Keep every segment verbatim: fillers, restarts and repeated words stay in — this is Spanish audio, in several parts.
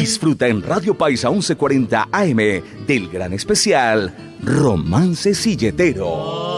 Disfruta en Radio Paisa once cuarenta A M del gran especial Romance Silletero.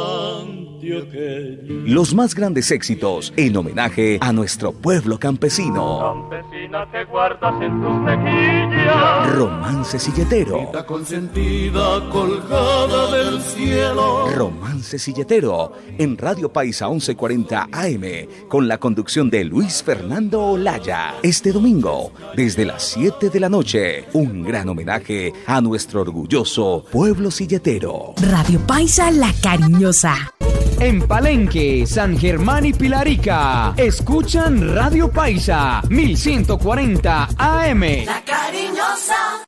Los más grandes éxitos en homenaje a nuestro pueblo campesino. Campesina que guardas en tus mejillas. Romance Silletero. Vida consentida colgada del cielo. Romance Silletero en Radio Paisa once cuarenta A M con la conducción de Luis Fernando Olaya. Este domingo, desde las siete de la noche, un gran homenaje a nuestro orgulloso pueblo silletero. Radio Paisa La Cariñosa. En Palenque, San Germán y Pilarica, escuchan Radio Paisa mil ciento cuarenta A M. La Cariñosa.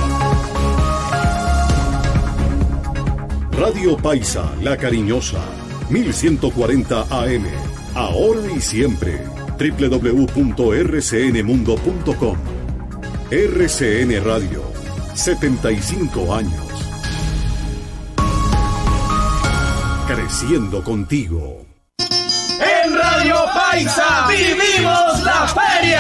Radio Paisa La Cariñosa, mil ciento cuarenta A M. Ahora y siempre. doble u doble u doble u punto erre ce ene mundo punto com. R C N Radio, setenta y cinco años. Creciendo contigo. En Radio Paisa vivimos la feria.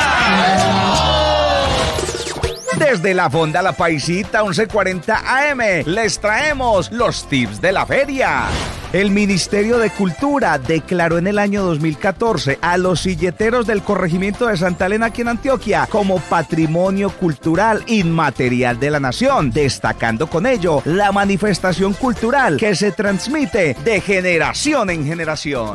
Desde la Fonda La Paisita once cuarenta A M les traemos los tips de la feria. El Ministerio de Cultura declaró en el año dos mil catorce a los silleteros del corregimiento de Santa Elena aquí en Antioquia como patrimonio cultural inmaterial de la nación, destacando con ello la manifestación cultural que se transmite de generación en generación.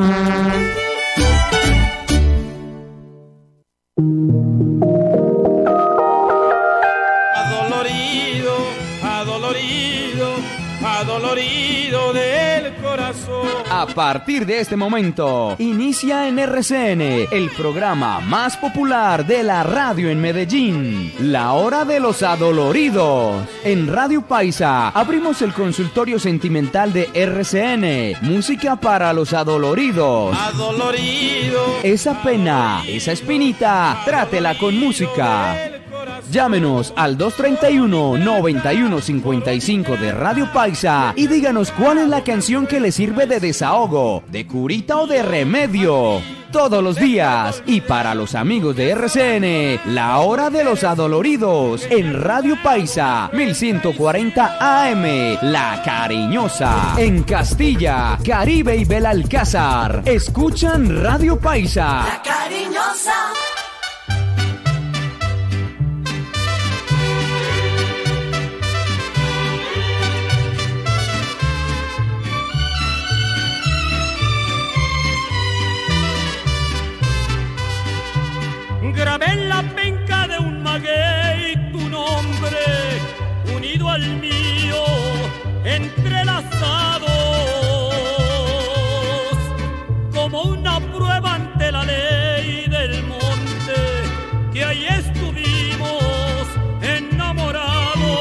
Adolorido, adolorido, adolorido del corazón. A partir de este momento, inicia en R C N el programa más popular de la radio en Medellín, La Hora de los Adoloridos. En Radio Paisa abrimos el consultorio sentimental de R C N, música para los adoloridos. Adolorido. Esa pena, esa espinita, trátela con música. Llámenos al dos treinta y uno, noventa y uno cincuenta y cinco de Radio Paisa y díganos cuál es la canción que le sirve de desahogo, de curita o de remedio. Todos los días. Y para los amigos de R C N, La Hora de los Adoloridos en Radio Paisa mil ciento cuarenta A M, La Cariñosa. En Castilla, Caribe y Belalcázar, escuchan Radio Paisa. La Cariñosa. Grabé en la penca de un maguey tu nombre, unido al mío, entrelazados, como una prueba ante la ley del monte, que ahí estuvimos enamorados.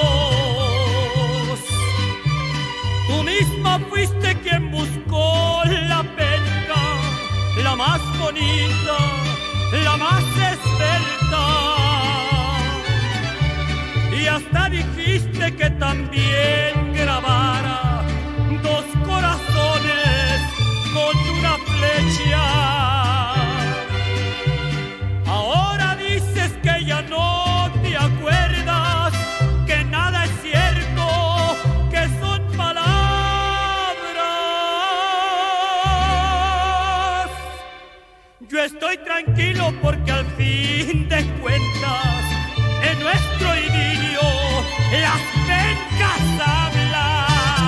Tú misma fuiste quien buscó la penca, la más bonita, la más esbelta, y hasta dijiste que también grabara dos corazones con una flecha. Ahora dices que ya no te acuerdas, que nada es cierto, que son palabras. Yo estoy tranquilo porque al fin de cuentas en nuestro idilio las pencas hablan.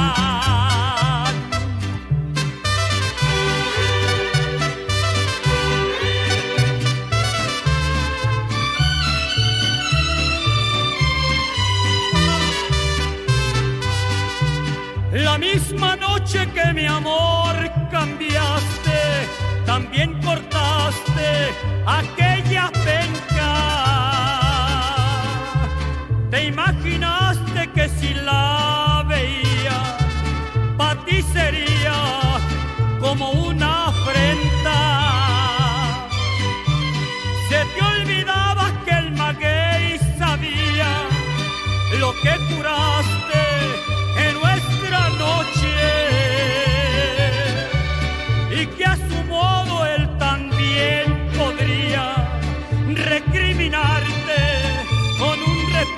La misma noche que mi amor cambiaste, también cortaste aquella penca. Te imaginaste que si la veía, pa' ti sería como una afrenta. Se te olvidaba que el maguey sabía lo que curaste en nuestra noche, y que a su modo él también podría recriminarte con un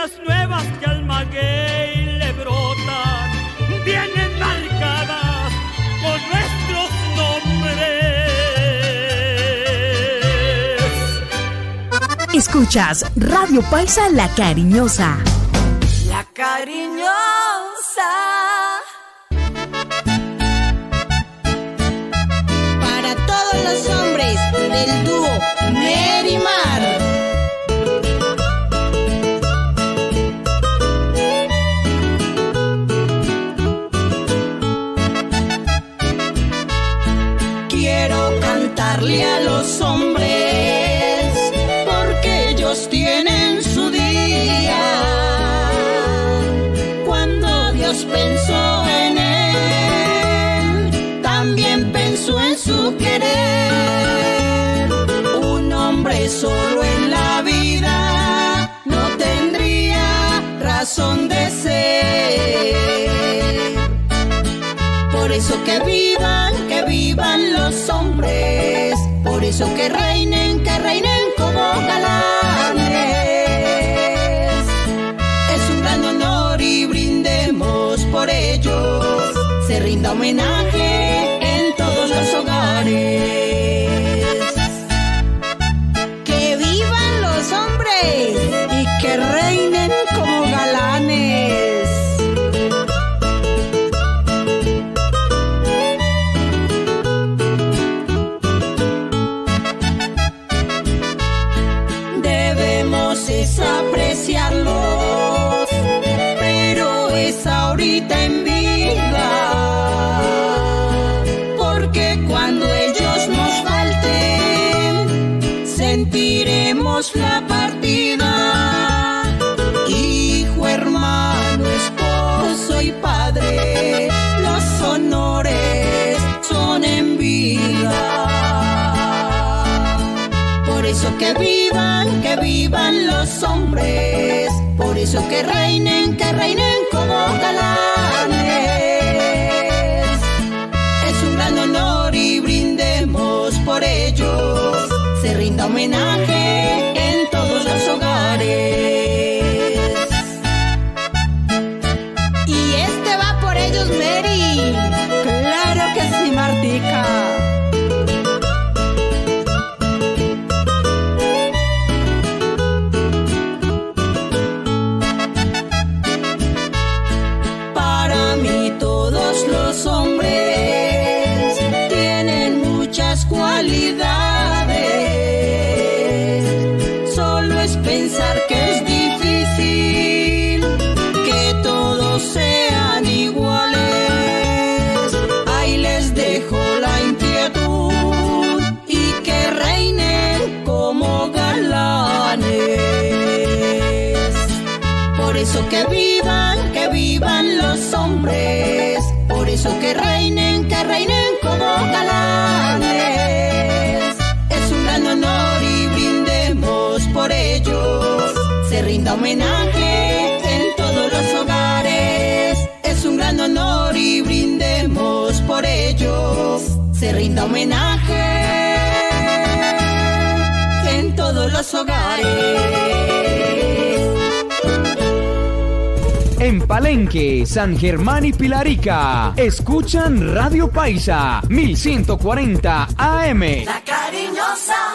letras nuevas que al maguey le brotan vienen marcadas con nuestros nombres. Escuchas Radio Paisa La Cariñosa. La Cariñosa. Para todos los hombres del dúo Nerimar. Quiero cantarle a los hombres porque ellos tienen su día. Cuando Dios pensó en él, también pensó en su querer. Un hombre solo en la vida no tendría razón de ser. Por eso que vivan, que vivan los hombres. Por eso que reinen, que reinen como galanes. Es un gran honor y brindemos por ellos. Se rinda homenaje en todos los hogares. Que vivan los hombres y que reinen como galanes. Es apreciarlos, pero es ahorita en vida, porque cuando ellos nos falten, sentiremos la partida. Hijo, hermano, esposo y padre, los honores son en vida. Por eso que vivan, que vivan los hombres. Por eso que reinen, que reinen como galanes. Es un gran honor y brindemos por ellos. Se rinda homenaje en todos los hogares. Y este va por ellos, Mary. Claro que sí, Martica. Los hombres tienen muchas cualidades. Solo es pensar que es difícil que todos sean iguales. Ahí les dejo la inquietud y que reinen como galanes. Por eso que vivan, que vivan los hombres. Por eso que reinen, que reinen como galanes. Es un gran honor y brindemos por ellos. Se rinda homenaje en todos los hogares. Es un gran honor y brindemos por ellos. Se rinda homenaje en todos los hogares. En Palenque, San Germán y Pilarica, escuchan Radio Paisa mil ciento cuarenta A M. La Cariñosa.